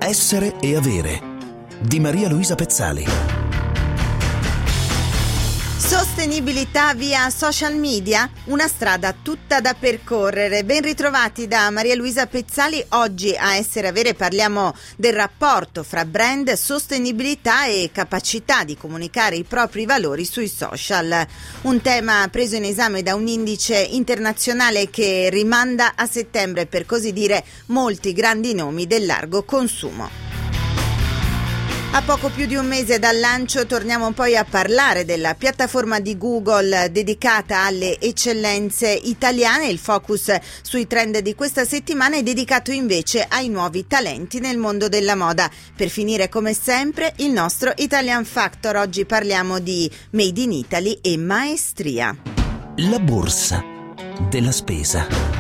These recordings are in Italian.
Essere e avere di Maria Luisa Pezzali. Sostenibilità via social media? Una strada tutta da percorrere. Ben ritrovati da Maria Luisa Pezzali. Oggi a Essere e Avere parliamo del rapporto fra brand, sostenibilità e capacità di comunicare i propri valori sui social. Un tema preso in esame da un indice internazionale che rimanda a settembre, per così dire, molti grandi nomi del largo consumo. A poco più di un mese dal lancio torniamo poi a parlare della piattaforma di Google dedicata alle eccellenze italiane. Il focus sui trend di questa settimana è dedicato invece ai nuovi talenti nel mondo della moda. Per finire, come sempre, il nostro Italian Factor. Oggi parliamo di Made in Italy e maestria. La borsa della spesa.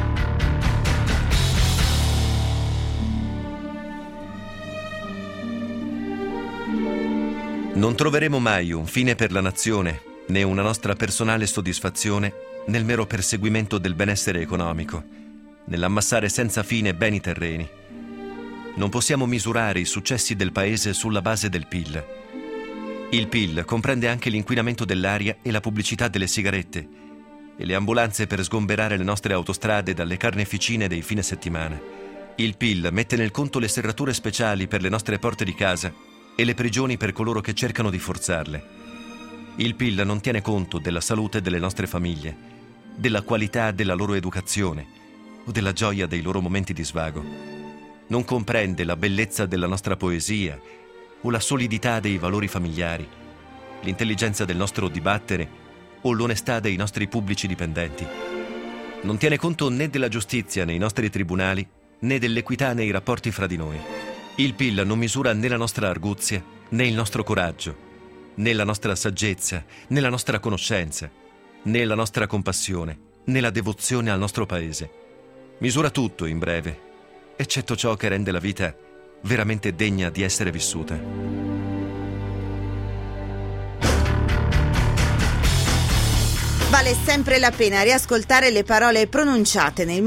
Non troveremo mai un fine per la nazione, né una nostra personale soddisfazione nel mero perseguimento del benessere economico, nell'ammassare senza fine beni terreni. Non possiamo misurare i successi del paese sulla base del PIL. Il PIL comprende anche l'inquinamento dell'aria e la pubblicità delle sigarette e le ambulanze per sgomberare le nostre autostrade dalle carneficine dei fine settimana. Il PIL mette nel conto le serrature speciali per le nostre porte di casa e le prigioni per coloro che cercano di forzarle. Il PIL non tiene conto della salute delle nostre famiglie, della qualità della loro educazione o della gioia dei loro momenti di svago. Non comprende la bellezza della nostra poesia o la solidità dei valori familiari, l'intelligenza del nostro dibattere o l'onestà dei nostri pubblici dipendenti. Non tiene conto né della giustizia nei nostri tribunali né dell'equità nei rapporti fra di noi. Il PIL non misura né la nostra arguzia, né il nostro coraggio, né la nostra saggezza, né la nostra conoscenza, né la nostra compassione, né la devozione al nostro paese. Misura tutto, in breve, eccetto ciò che rende la vita veramente degna di essere vissuta. Vale sempre la pena riascoltare le parole pronunciate nel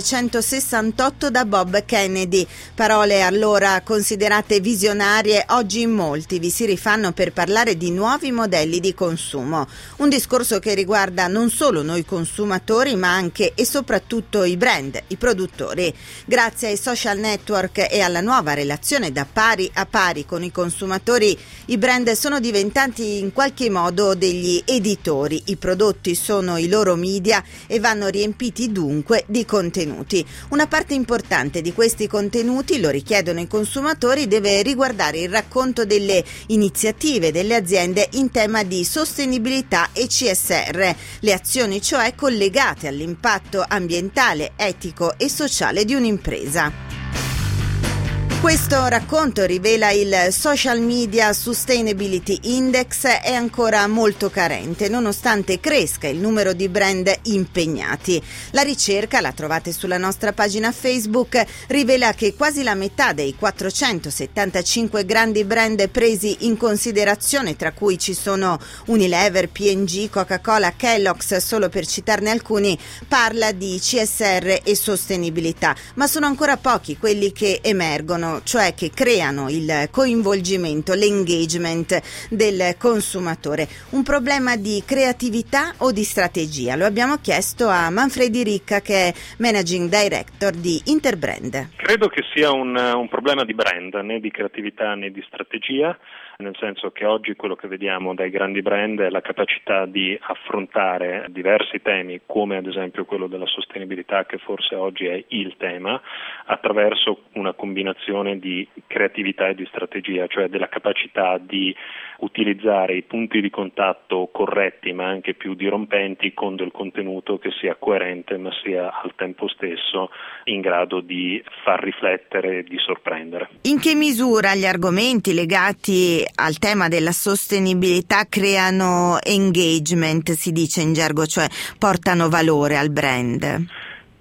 1968 da Bob Kennedy. Parole allora considerate visionarie, oggi in molti vi si rifanno per parlare di nuovi modelli di consumo. Un discorso che riguarda non solo noi consumatori, ma anche e soprattutto i brand, i produttori. Grazie ai social network e alla nuova relazione da pari a pari con i consumatori, i brand sono diventati in qualche modo degli editori. I prodotti sono i loro media e vanno riempiti dunque di contenuti. Una parte importante di questi contenuti, lo richiedono i consumatori, deve riguardare il racconto delle iniziative delle aziende in tema di sostenibilità e CSR, le azioni cioè collegate all'impatto ambientale, etico e sociale di un'impresa. Questo racconto, rivela il Social Media Sustainability Index, è ancora molto carente, nonostante cresca il numero di brand impegnati. La ricerca, la trovate sulla nostra pagina Facebook, rivela che quasi la metà dei 475 grandi brand presi in considerazione, tra cui ci sono Unilever, P&G, Coca-Cola, Kellogg's, solo per citarne alcuni, parla di CSR e sostenibilità, ma sono ancora pochi quelli che emergono, cioè che creano il coinvolgimento, l'engagement del consumatore. Un problema di creatività o di strategia? Lo abbiamo chiesto a Manfredi Ricca, che è Managing Director di Interbrand. Credo che sia un problema di brand, né di creatività né di strategia, nel senso che oggi quello che vediamo dai grandi brand è la capacità di affrontare diversi temi, come ad esempio quello della sostenibilità, che forse oggi è il tema, attraverso una combinazione di creatività e di strategia, cioè della capacità di utilizzare i punti di contatto corretti ma anche più dirompenti con del contenuto che sia coerente ma sia al tempo stesso in grado di far riflettere e di sorprendere. In che misura gli argomenti legati al tema della sostenibilità creano engagement, si dice in gergo, cioè portano valore al brand?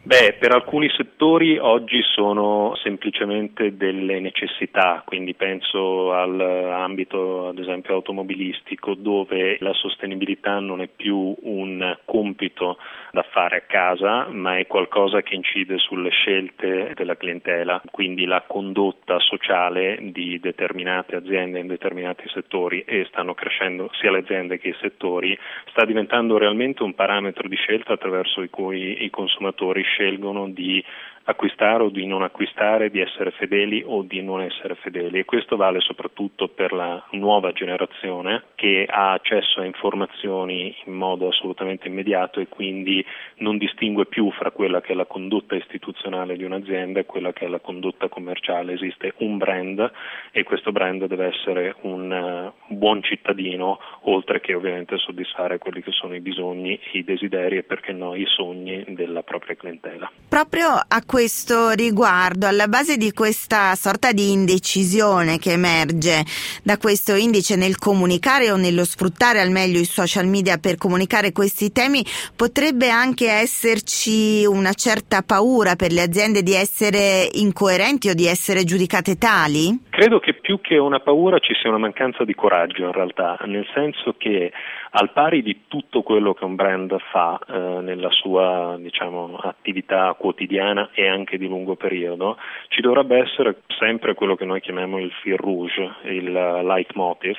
Per alcuni settori oggi sono semplicemente delle necessità, quindi penso all'ambito ad esempio automobilistico, dove la sostenibilità non è più un compito da fare a casa, ma è qualcosa che incide sulle scelte della clientela, quindi la condotta sociale di determinate aziende in determinati settori, e stanno crescendo sia le aziende che i settori, sta diventando realmente un parametro di scelta attraverso cui i consumatori scelgono di acquistare o di non acquistare, di essere fedeli o di non essere fedeli, e questo vale soprattutto per la nuova generazione che ha accesso a informazioni in modo assolutamente immediato e quindi non distingue più fra quella che è la condotta istituzionale di un'azienda e quella che è la condotta commerciale. Esiste un brand e questo brand deve essere un buon cittadino, oltre che ovviamente soddisfare quelli che sono i bisogni, i desideri e perché no i sogni della propria clientela. Proprio a questo riguardo, alla base di questa sorta di indecisione che emerge da questo indice nel comunicare o nello sfruttare al meglio i social media per comunicare questi temi, potrebbe anche esserci una certa paura per le aziende di essere incoerenti o di essere giudicate tali? Credo che più che una paura ci sia una mancanza di coraggio in realtà, nel senso che al pari di tutto quello che un brand fa nella sua attività quotidiana e anche di lungo periodo, ci dovrebbe essere sempre quello che noi chiamiamo il fil rouge, il leitmotiv,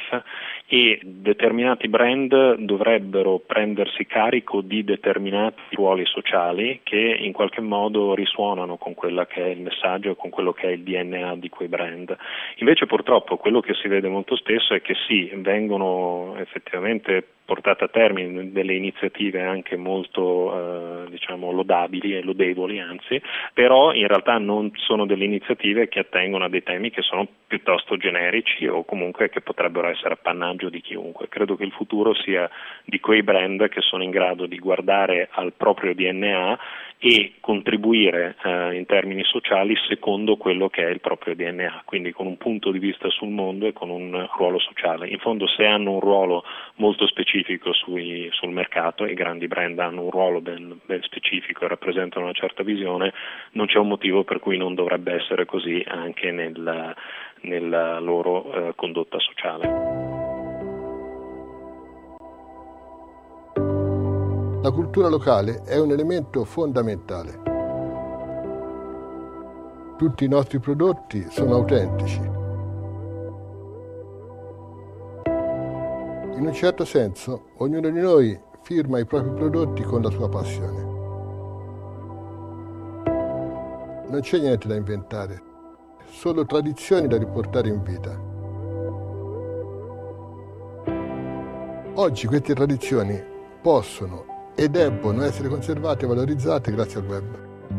e determinati brand dovrebbero prendersi carico di determinati ruoli sociali che in qualche modo risuonano con quella che è il messaggio e con quello che è il DNA di quei brand. Invece purtroppo quello che si vede molto spesso è che sì, vengono effettivamente portate a termine delle iniziative anche molto lodabili e lodevoli anzi, però in realtà non sono delle iniziative che attengono a dei temi che sono piuttosto generici o comunque che potrebbero essere appannaggio di chiunque. Credo che il futuro sia di quei brand che sono in grado di guardare al proprio DNA e contribuire in termini sociali secondo quello che è il proprio DNA, quindi con un punto di vista sul mondo e con un ruolo sociale. In fondo, se hanno un ruolo molto specifico sul mercato, i grandi brand hanno un ruolo ben specifico e rappresentano una certa visione, non c'è un motivo per cui non dovrebbe essere così anche nella loro condotta sociale. La cultura locale è un elemento fondamentale. Tutti i nostri prodotti sono autentici. In un certo senso, ognuno di noi firma i propri prodotti con la sua passione. Non c'è niente da inventare, solo tradizioni da riportare in vita. Oggi queste tradizioni possono e debbono essere conservate e valorizzate grazie al web.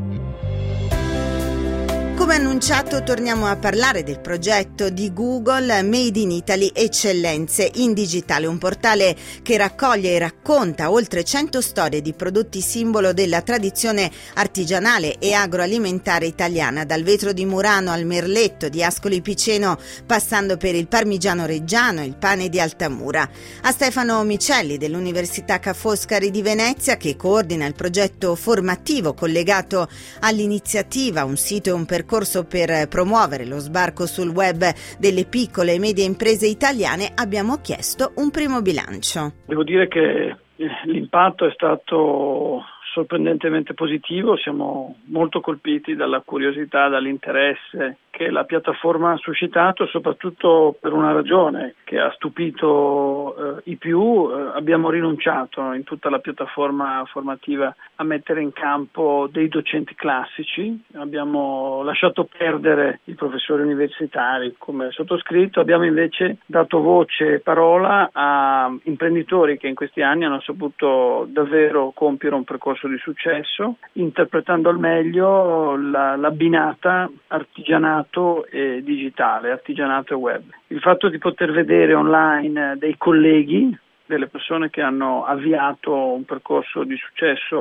Come annunciato, torniamo a parlare del progetto di Google Made in Italy Eccellenze in Digitale, un portale che raccoglie e racconta oltre 100 storie di prodotti simbolo della tradizione artigianale e agroalimentare italiana, dal vetro di Murano al merletto di Ascoli Piceno, passando per il parmigiano reggiano e il pane di Altamura. A Stefano Micelli dell'Università Ca' Foscari di Venezia, che coordina il progetto formativo collegato all'iniziativa Un sito e un percorso per promuovere lo sbarco sul web delle piccole e medie imprese italiane, abbiamo chiesto un primo bilancio. Devo dire che l'impatto è stato sorprendentemente positivo, siamo molto colpiti dalla curiosità, dall'interesse che la piattaforma ha suscitato, soprattutto per una ragione che ha stupito i più. Abbiamo rinunciato in tutta la piattaforma formativa a mettere in campo dei docenti classici, abbiamo lasciato perdere i professori universitari come sottoscritto, abbiamo invece dato voce e parola a imprenditori che in questi anni hanno saputo davvero compiere un percorso di successo, interpretando al meglio l'abbinata artigianato e digitale, artigianato e web. Il fatto di poter vedere online dei colleghi, delle persone che hanno avviato un percorso di successo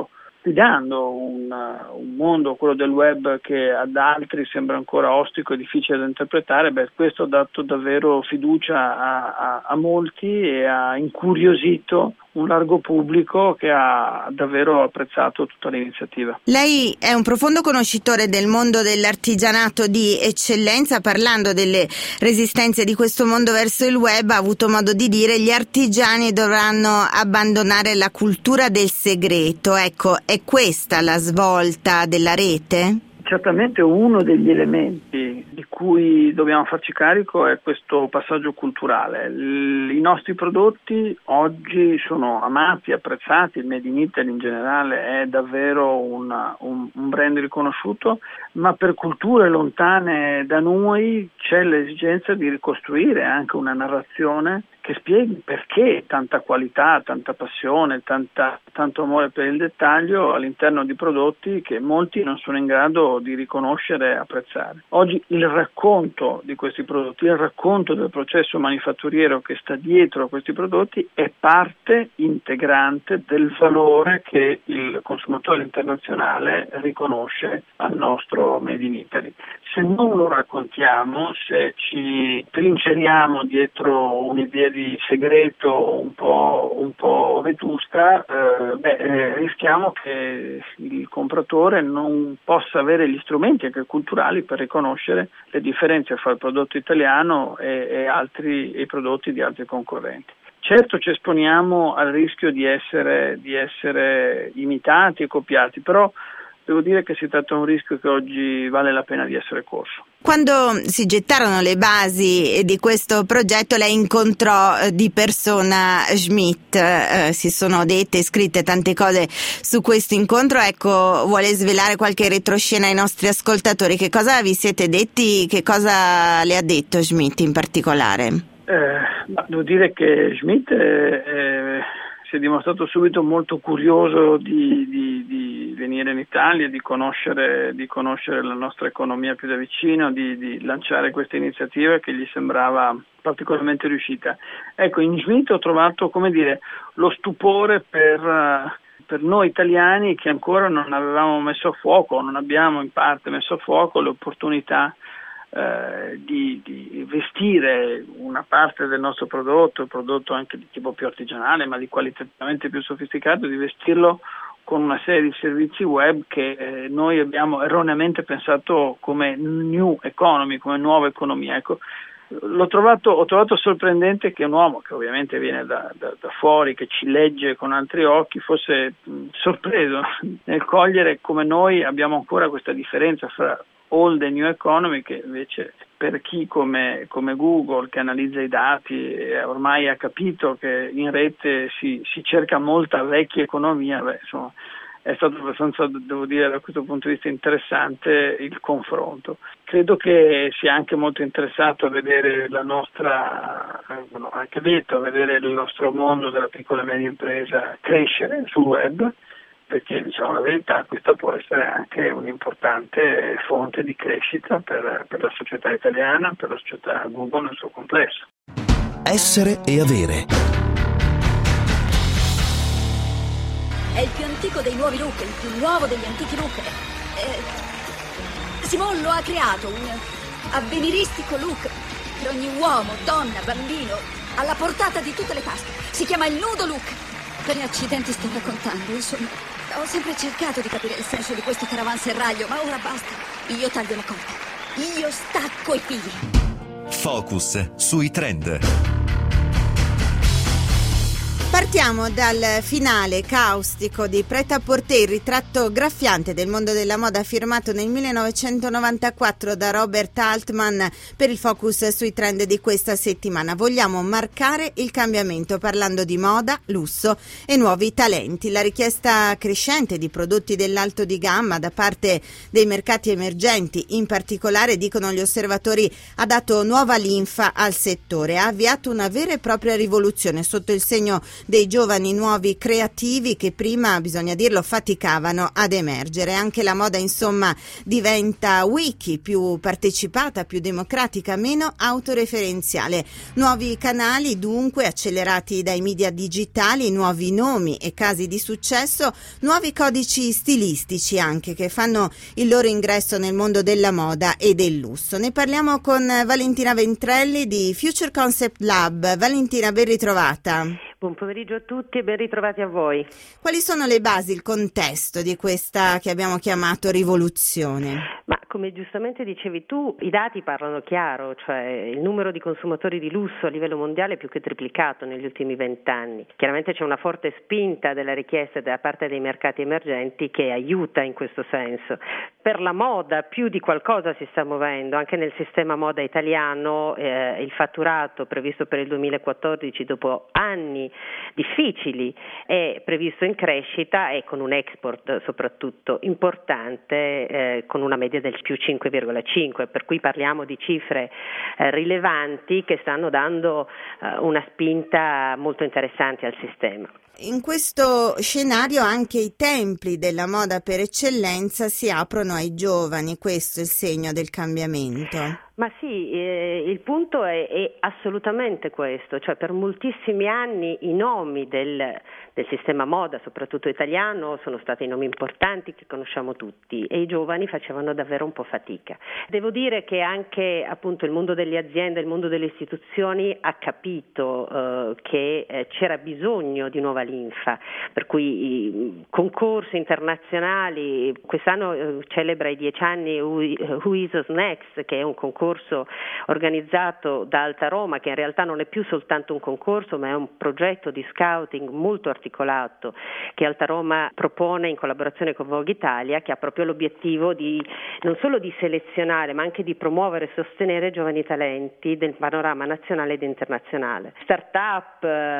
sfidando un mondo, quello del web, che ad altri sembra ancora ostico e difficile da interpretare. Questo ha dato davvero fiducia a molti e ha incuriosito un largo pubblico che ha davvero apprezzato tutta l'iniziativa. Lei è un profondo conoscitore del mondo dell'artigianato di eccellenza. Parlando delle resistenze di questo mondo verso il web, ha avuto modo di dire: gli artigiani dovranno abbandonare la cultura del segreto. Ecco, è questa la svolta della rete? Certamente uno degli elementi di cui dobbiamo farci carico è questo passaggio culturale. I nostri prodotti oggi sono amati, apprezzati, il Made in Italy in generale è davvero un brand riconosciuto, ma per culture lontane da noi c'è l'esigenza di ricostruire anche una narrazione che spieghi perché tanta qualità, tanta passione, tanto amore per il dettaglio all'interno di prodotti che molti non sono in grado di riconoscere e apprezzare. Oggi il racconto di questi prodotti, il racconto del processo manifatturiero che sta dietro a questi prodotti è parte integrante del valore che il consumatore internazionale riconosce al nostro Made in Italy. Se non lo raccontiamo, se ci trinceriamo dietro un'idea di segreto un po' vetusta, rischiamo che il compratore non possa avere gli strumenti anche culturali per riconoscere le differenze fra il prodotto italiano e i prodotti di altri concorrenti. Certo ci esponiamo al rischio di essere imitati e copiati, però devo dire che si tratta di un rischio che oggi vale la pena di essere corso. Quando si gettarono le basi di questo progetto, lei incontrò di persona Schmidt. Si sono dette e scritte tante cose su questo incontro. Ecco, vuole svelare qualche retroscena ai nostri ascoltatori? Che cosa vi siete detti? Che cosa le ha detto Schmidt in particolare? Devo dire che Schmidt si è dimostrato subito molto curioso di venire in Italia, di conoscere la nostra economia più da vicino, di lanciare questa iniziativa che gli sembrava particolarmente riuscita. Ecco, in Schmidt ho trovato, lo stupore per noi italiani che ancora non avevamo messo a fuoco, non abbiamo in parte messo a fuoco l'opportunità di vestire una parte del nostro prodotto, il prodotto anche di tipo più artigianale ma di qualitativamente più sofisticato, di vestirlo con una serie di servizi web che noi abbiamo erroneamente pensato come new economy, come nuova economia. Ecco, ho trovato sorprendente che un uomo che ovviamente viene da fuori, che ci legge con altri occhi, fosse sorpreso nel cogliere come noi abbiamo ancora questa differenza fra old e new economy, che invece per chi come Google, che analizza i dati e ormai ha capito che in rete si cerca molta vecchia economia, è stato abbastanza, devo dire, da questo punto di vista interessante il confronto. Credo che sia anche molto interessato a vedere vedere il nostro mondo della piccola e media impresa crescere sul web, perché diciamo la verità, questa può essere anche un'importante fonte di crescita per la società italiana, per la società Google nel suo complesso. Essere e avere. È il più antico dei nuovi look, il più nuovo degli antichi look. Simone lo ha creato, un avveniristico look per ogni uomo, donna, bambino, alla portata di tutte le tasche. Si chiama il nudo look. Per accidenti sto raccontando, insomma. Ho sempre cercato di capire il senso di questo caravanserraglio, ma ora basta. Io taglio la corda. Io stacco i fili. Focus sui trend. Partiamo dal finale caustico di Pret-à-Porter, il ritratto graffiante del mondo della moda firmato nel 1994 da Robert Altman per il focus sui trend di questa settimana. Vogliamo marcare il cambiamento parlando di moda, lusso e nuovi talenti. La richiesta crescente di prodotti dell'alto di gamma da parte dei mercati emergenti, in particolare, dicono gli osservatori, ha dato nuova linfa al settore, ha avviato una vera e propria rivoluzione sotto il segno dei giovani nuovi creativi che prima, bisogna dirlo, faticavano ad emergere. Anche la moda, insomma, diventa wiki, più partecipata, più democratica, meno autoreferenziale. Nuovi canali dunque accelerati dai media digitali, nuovi nomi e casi di successo, nuovi codici stilistici anche che fanno il loro ingresso nel mondo della moda e del lusso. Ne parliamo con Valentina Ventrelli di Future Concept Lab. Valentina, ben ritrovata. Buon pomeriggio a tutti e ben ritrovati a voi. Quali sono le basi, il contesto di questa che abbiamo chiamato rivoluzione? Ma come giustamente dicevi tu, i dati parlano chiaro, cioè il numero di consumatori di lusso a livello mondiale è più che triplicato negli ultimi 20 anni. Chiaramente c'è una forte spinta della richiesta da parte dei mercati emergenti che aiuta in questo senso. Per la moda più di qualcosa si sta muovendo, anche nel sistema moda italiano il fatturato previsto per il 2014 dopo anni difficili è previsto in crescita e con un export soprattutto importante con una media del più 5,5, per cui parliamo di cifre rilevanti che stanno dando una spinta molto interessante al sistema. In questo scenario anche i templi della moda per eccellenza si aprono ai giovani, questo è il segno del cambiamento. Ma sì, il punto è assolutamente questo, cioè per moltissimi anni i nomi del sistema moda, soprattutto italiano, sono stati nomi importanti che conosciamo tutti e i giovani facevano davvero un po' fatica. Devo dire che anche appunto il mondo delle aziende, il mondo delle istituzioni ha capito che c'era bisogno di nuova linfa, per cui i concorsi internazionali, quest'anno celebra i 10 anni Who Is Us Next, che è un concorso organizzato da Alta Roma, che in realtà non è più soltanto un concorso ma è un progetto di scouting molto articolato che Alta Roma propone in collaborazione con Vogue Italia, che ha proprio l'obiettivo di non solo di selezionare ma anche di promuovere e sostenere giovani talenti del panorama nazionale ed internazionale. Startup,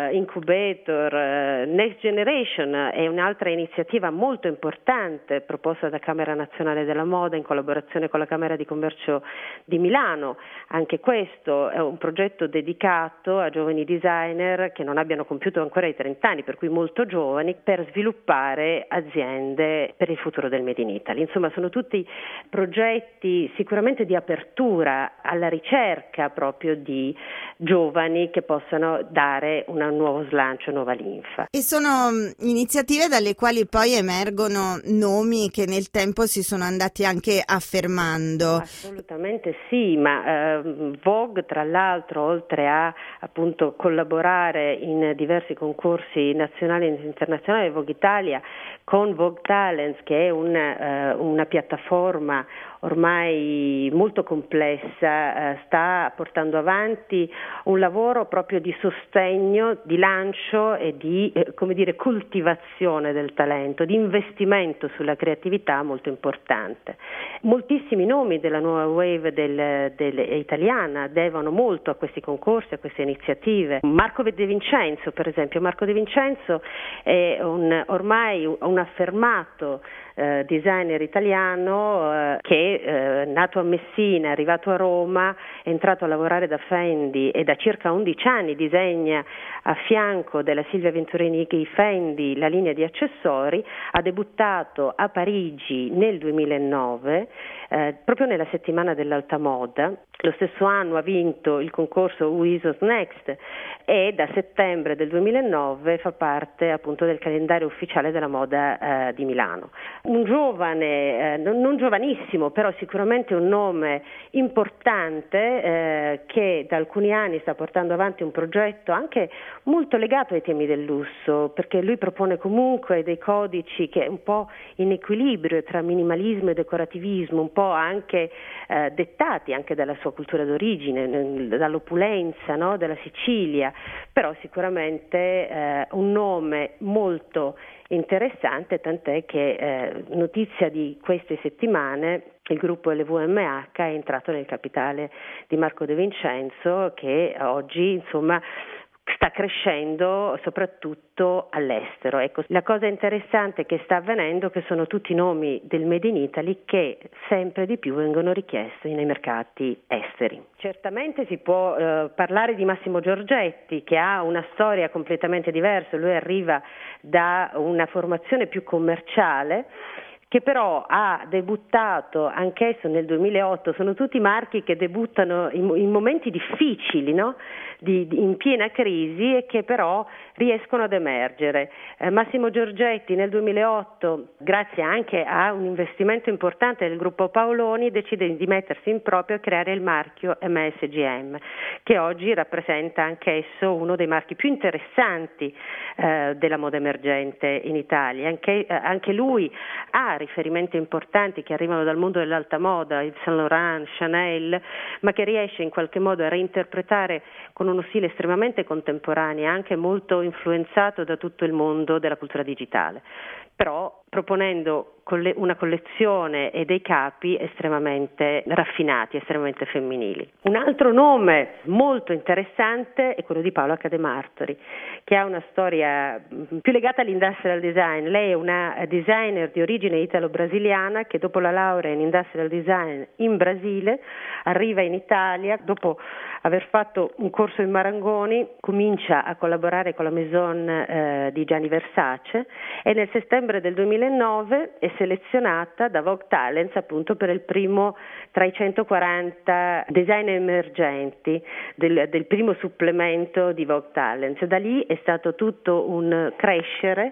Incubator, Next Generation è un'altra iniziativa molto importante proposta da Camera Nazionale della Moda in collaborazione con la Camera di Commercio di Milano. Anche questo è un progetto dedicato a giovani designer che non abbiano compiuto ancora i 30 anni, per cui molto giovani, per sviluppare aziende per il futuro del Made in Italy. Insomma, sono tutti progetti sicuramente di apertura alla ricerca proprio di giovani che possano dare un nuovo slancio, nuova linfa. E sono iniziative dalle quali poi emergono nomi che nel tempo si sono andati anche affermando. Assolutamente sì, ma Vogue tra l'altro, oltre a appunto collaborare in diversi concorsi nazionali e internazionali, Vogue Italia con Vogue Talents, che è una piattaforma ormai molto complessa, sta portando avanti un lavoro proprio di sostegno, di lancio e di coltivazione del talento, di investimento sulla creatività molto importante. Moltissimi nomi della nuova wave italiana devono molto a questi concorsi, a queste iniziative. Marco De Vincenzo, per esempio. Marco De Vincenzo è ormai un affermato designer italiano che nato a Messina, è arrivato a Roma, è entrato a lavorare da Fendi e da circa 11 anni disegna a fianco della Silvia Venturini Fendi la linea di accessori. Ha debuttato a Parigi nel 2009 proprio nella settimana dell'alta moda. Lo stesso anno ha vinto il concorso Who Is Us Next e da settembre del 2009 fa parte appunto del calendario ufficiale della moda di Milano. Un giovane, non giovanissimo, però sicuramente un nome importante che da alcuni anni sta portando avanti un progetto anche molto legato ai temi del lusso, perché lui propone comunque dei codici che è un po' in equilibrio tra minimalismo e decorativismo, un po' anche dettati anche dalla sua cultura d'origine, dall'opulenza, no? Della Sicilia, però sicuramente un nome molto interessante, tant'è che notizia di queste settimane il gruppo LVMH è entrato nel capitale di Marco De Vincenzo, che oggi insomma sta crescendo soprattutto all'estero. Ecco, la cosa interessante che sta avvenendo è che sono tutti nomi del Made in Italy che sempre di più vengono richiesti nei mercati esteri. Certamente si può parlare di Massimo Giorgetti, che ha una storia completamente diversa. Lui arriva da una formazione più commerciale, che però ha debuttato anch'esso nel 2008. Sono tutti marchi che debuttano in momenti difficili, no? In piena crisi, e che però riescono ad emergere. Massimo Giorgetti nel 2008, grazie anche a un investimento importante del gruppo Paoloni, decide di mettersi in proprio e creare il marchio MSGM, che oggi rappresenta anch'esso uno dei marchi più interessanti della moda emergente in Italia. Anche lui ha riferimenti importanti che arrivano dal mondo dell'alta moda, Yves Saint Laurent, Chanel, ma che riesce in qualche modo a reinterpretare con uno stile estremamente contemporaneo, anche molto influenzato da tutto il mondo della cultura digitale, però proponendo una collezione e dei capi estremamente raffinati, estremamente femminili. Un altro nome molto interessante è quello di Paola Cademartori, che ha una storia più legata all'industrial design. Lei è una designer di origine italo-brasiliana che dopo la laurea in industrial design in Brasile arriva in Italia, dopo aver fatto un corso in Marangoni, comincia a collaborare con la Maison di Gianni Versace, e nel settembre del 2009 è selezionata da Vogue Talents appunto per il primo tra i 140 designer emergenti del primo supplemento di Vogue Talents. Da lì è stato tutto un crescere.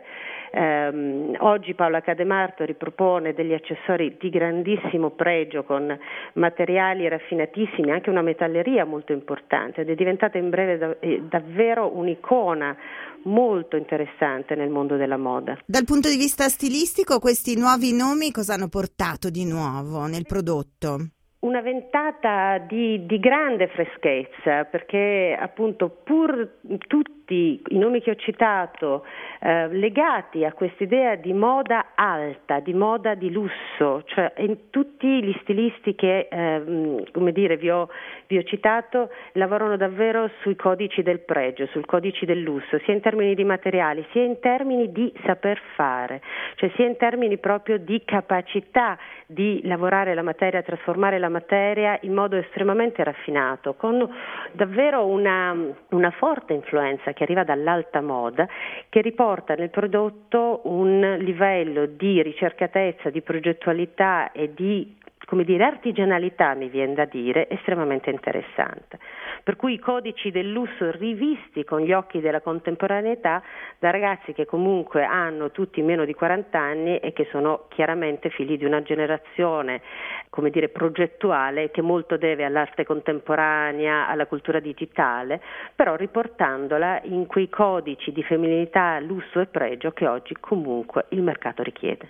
Oggi Paola Cademartori propone degli accessori di grandissimo pregio con materiali raffinatissimi, anche una metalleria molto importante, ed è diventata in breve davvero un'icona molto interessante nel mondo della moda. Dal punto di vista stilistico, questi nuovi nomi cosa hanno portato di nuovo nel prodotto? Una ventata di grande freschezza, perché appunto pur tutti i nomi che ho citato legati a quest'idea di moda alta, di moda di lusso, cioè in tutti gli stilisti che vi ho citato lavorano davvero sui codici del pregio, sul codice del lusso, sia in termini di materiali, sia in termini di saper fare, cioè sia in termini proprio di capacità di lavorare la materia, trasformare la materia in modo estremamente raffinato, con davvero una forte influenza che arriva dall'alta moda, che riporta nel prodotto un livello di ricercatezza, di progettualità e di artigianalità, mi viene da dire, estremamente interessante. Per cui i codici del lusso rivisti con gli occhi della contemporaneità da ragazzi che comunque hanno tutti meno di 40 anni e che sono chiaramente figli di una generazione, progettuale, che molto deve all'arte contemporanea, alla cultura digitale, però riportandola in quei codici di femminilità, lusso e pregio che oggi comunque il mercato richiede.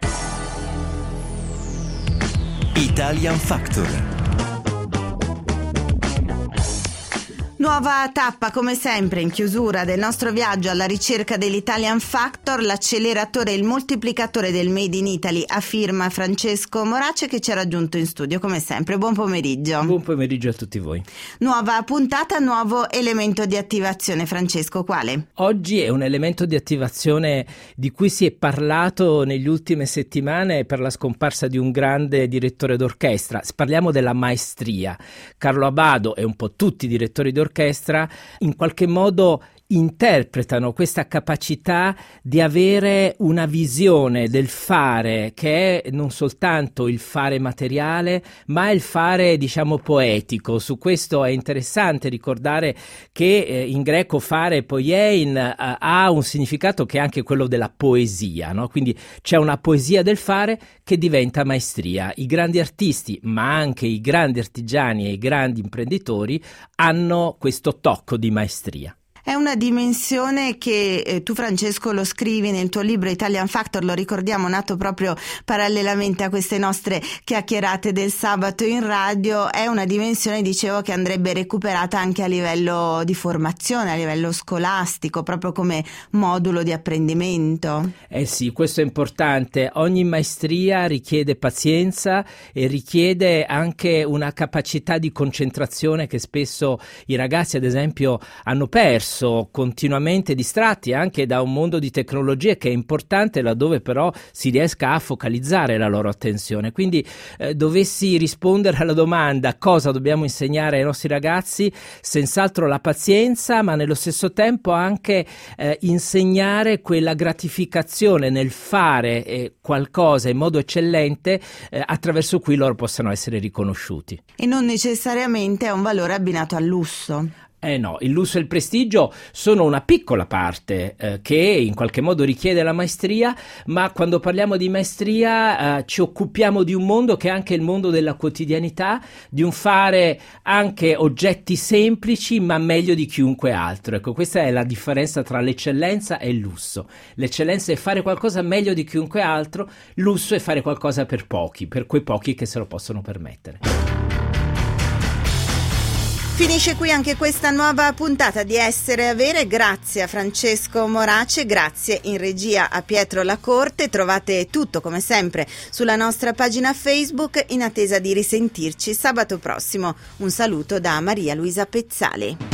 Italian Factor. Nuova tappa, come sempre, in chiusura del nostro viaggio alla ricerca dell'Italian Factor, l'acceleratore e il moltiplicatore del Made in Italy a firma Francesco Morace, che ci ha raggiunto in studio, come sempre. Buon pomeriggio. Buon pomeriggio a tutti voi. Nuova puntata, nuovo elemento di attivazione. Francesco, quale? Oggi è un elemento di attivazione di cui si è parlato negli ultime settimane per la scomparsa di un grande direttore d'orchestra. Parliamo della maestria. Carlo Abbado e un po' tutti i direttori d'orchestra in qualche modo interpretano questa capacità di avere una visione del fare che è non soltanto il fare materiale, ma il fare poetico. Su questo è interessante ricordare che in greco fare poiein ha un significato che è anche quello della poesia, no? Quindi c'è una poesia del fare che diventa maestria. I grandi artisti, ma anche i grandi artigiani e i grandi imprenditori hanno questo tocco di maestria. È una dimensione che tu, Francesco, lo scrivi nel tuo libro Italian Factor, lo ricordiamo, nato proprio parallelamente a queste nostre chiacchierate del sabato in radio. È una dimensione, dicevo, che andrebbe recuperata anche a livello di formazione, a livello scolastico, proprio come modulo di apprendimento. Sì, questo è importante. Ogni maestria richiede pazienza e richiede anche una capacità di concentrazione che spesso i ragazzi, ad esempio, hanno perso spesso continuamente distratti anche da un mondo di tecnologie che è importante, laddove però si riesca a focalizzare la loro attenzione. Quindi dovessi rispondere alla domanda cosa dobbiamo insegnare ai nostri ragazzi, senz'altro la pazienza, ma nello stesso tempo anche insegnare quella gratificazione nel fare qualcosa in modo eccellente attraverso cui loro possano essere riconosciuti. E non necessariamente è un valore abbinato al lusso. No, il lusso e il prestigio sono una piccola parte che in qualche modo richiede la maestria, ma quando parliamo di maestria ci occupiamo di un mondo che è anche il mondo della quotidianità, di un fare anche oggetti semplici ma meglio di chiunque altro. Ecco, questa è la differenza tra l'eccellenza e il lusso. L'eccellenza è fare qualcosa meglio di chiunque altro, il lusso è fare qualcosa per pochi, per quei pochi che se lo possono permettere. Finisce qui anche questa nuova puntata di Essere Avere. Grazie a Francesco Morace, grazie in regia a Pietro Lacorte. Trovate tutto come sempre sulla nostra pagina Facebook, in attesa di risentirci sabato prossimo. Un saluto da Maria Luisa Pezzali.